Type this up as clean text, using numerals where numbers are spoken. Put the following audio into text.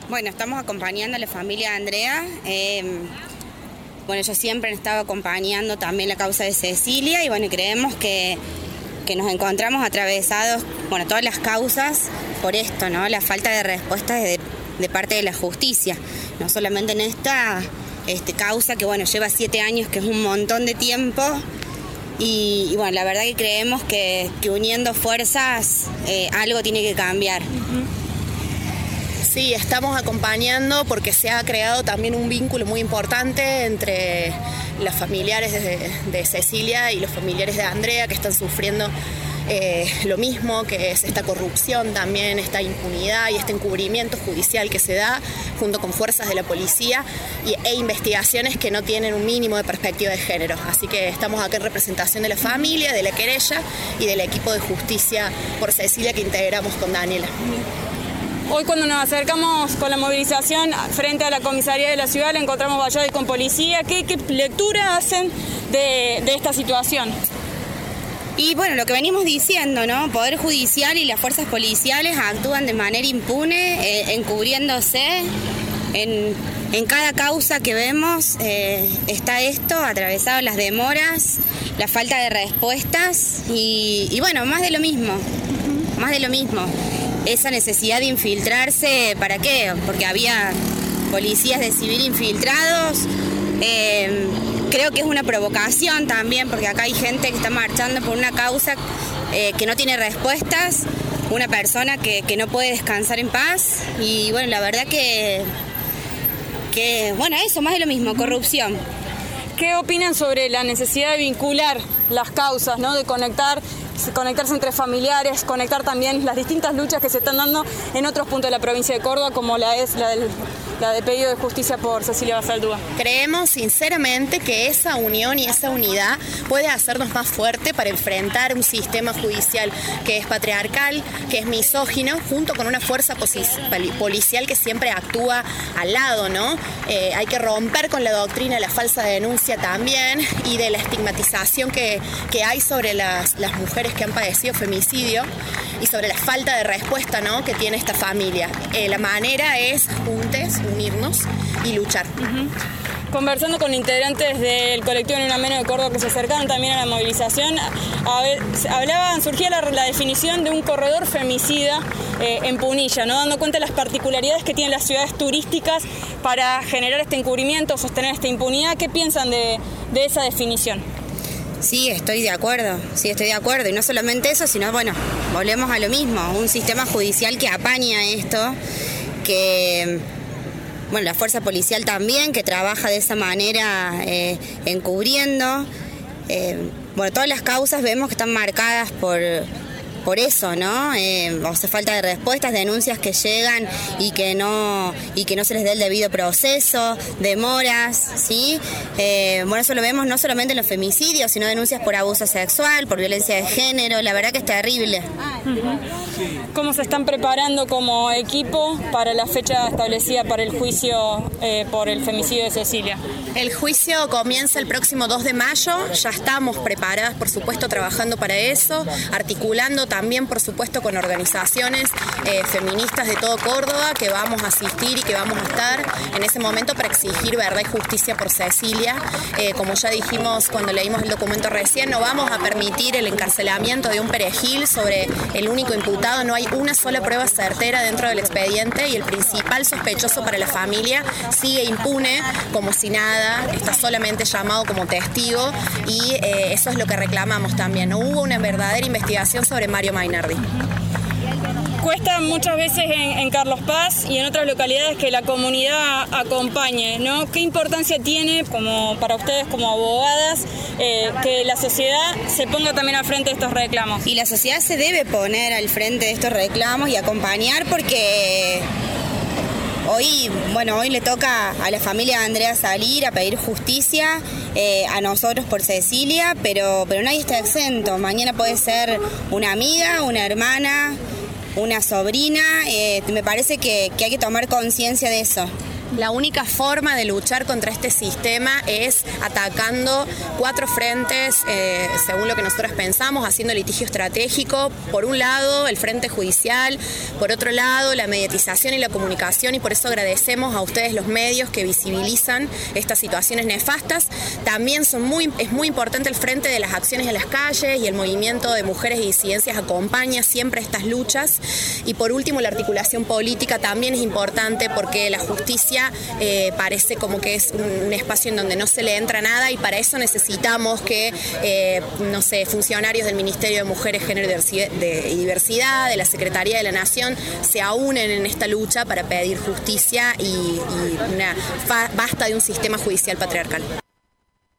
Bueno, estamos acompañando a la familia de Andrea. Bueno, ellos siempre han estado acompañando también la causa de Cecilia y bueno, creemos que nos encontramos atravesados, bueno, todas las causas por esto, ¿no? La falta de respuestas de parte de la justicia, no solamente en esta causa que, bueno, lleva 7 años, que es un montón de tiempo. Y bueno, la verdad que creemos que uniendo fuerzas algo tiene que cambiar. Sí, estamos acompañando porque se ha creado también un vínculo muy importante entre los familiares de Cecilia y los familiares de Andrea, que están sufriendo lo mismo, que es esta corrupción también, esta impunidad y este encubrimiento judicial que se da junto con fuerzas de la policía e investigaciones que no tienen un mínimo de perspectiva de género. Así que estamos acá en representación de la familia, de la querella y del equipo de justicia por Cecilia que integramos con Daniela. Hoy cuando nos acercamos con la movilización frente a la comisaría de la ciudad, la encontramos vallada y con policía. ¿Qué lectura hacen de esta situación? Y bueno, lo que venimos diciendo, ¿no? Poder Judicial y las fuerzas policiales actúan de manera impune, encubriéndose. En cada causa que vemos está esto, atravesado las demoras, la falta de respuestas y bueno, más de lo mismo. Esa necesidad de infiltrarse, ¿para qué? Porque había policías de civil infiltrados. Creo que es una provocación también, porque acá hay gente que está marchando por una causa que no tiene respuestas, una persona que no puede descansar en paz. Y bueno, la verdad que bueno, eso, más de lo mismo, corrupción. ¿Qué opinan sobre la necesidad de vincular las causas, ¿no? De conectarse entre familiares, conectar también las distintas luchas que se están dando en otros puntos de la provincia de Córdoba, como la de pedido de justicia por Cecilia Basaldúa? Creemos sinceramente que esa unión y esa unidad puede hacernos más fuerte para enfrentar un sistema judicial que es patriarcal, que es misógino, junto con una fuerza policial que siempre actúa al lado, ¿no? Hay que romper con la doctrina de la falsa denuncia también y de la estigmatización que hay sobre las mujeres que han padecido femicidio y sobre la falta de respuesta, ¿no? Que tiene esta familia. La manera es unirnos y luchar. Conversando con integrantes del colectivo Ni Una Menos de Córdoba que se acercaron también a la movilización, surgía la definición de un corredor femicida en Punilla, ¿no? Dando cuenta de las particularidades que tienen las ciudades turísticas para generar este encubrimiento, sostener esta impunidad. ¿Qué piensan de esa definición? Sí, estoy de acuerdo. Y no solamente eso, sino, bueno, volvemos a lo mismo. Un sistema judicial que apaña esto, que, bueno, la fuerza policial también, que trabaja de esa manera encubriendo. Bueno, todas las causas vemos que están marcadas por eso, ¿no? O sea, falta de respuestas, denuncias que llegan y que no se les dé el debido proceso, demoras, ¿sí? Bueno, eso lo vemos no solamente en los femicidios, sino denuncias por abuso sexual, por violencia de género. La verdad que es terrible. ¿Cómo se están preparando como equipo para la fecha establecida para el juicio por el femicidio de Cecilia? El juicio comienza el próximo 2 de mayo. Ya estamos preparadas, por supuesto, trabajando para eso, articulando también, por supuesto, con organizaciones feministas de todo Córdoba que vamos a asistir y que vamos a estar en ese momento para exigir verdad y justicia por Cecilia. Como ya dijimos cuando leímos el documento recién, no vamos a permitir el encarcelamiento de un perejil sobre el único imputado. No hay una sola prueba certera dentro del expediente y el principal sospechoso para la familia sigue impune como si nada, está solamente llamado como testigo y eso es lo que reclamamos también. No hubo una verdadera investigación sobre Mario Mainardi. Cuesta muchas veces en Carlos Paz y en otras localidades que la comunidad acompañe, ¿no? ¿Qué importancia tiene para ustedes como abogadas que la sociedad se ponga también al frente de estos reclamos? Y la sociedad se debe poner al frente de estos reclamos y acompañar porque hoy le toca a la familia de Andrea salir a pedir justicia, a nosotros por Cecilia, pero nadie está exento. Mañana puede ser una amiga, una hermana, una sobrina. Me parece que hay que tomar conciencia de eso. La única forma de luchar contra este sistema es atacando 4 frentes, según lo que nosotros pensamos, haciendo litigio estratégico. Por un lado, el frente judicial, por otro lado, la mediatización y la comunicación, y por eso agradecemos a ustedes los medios que visibilizan estas situaciones nefastas. También es muy importante el frente de las acciones en las calles, y el movimiento de mujeres y disidencias acompaña siempre estas luchas. Y por último, la articulación política también es importante, porque la justicia parece como que es un espacio en donde no se le entra nada, y para eso necesitamos que, funcionarios del Ministerio de Mujeres, Género y Diversidad, de la Secretaría de la Nación, se aúnen en esta lucha para pedir justicia y basta de un sistema judicial patriarcal.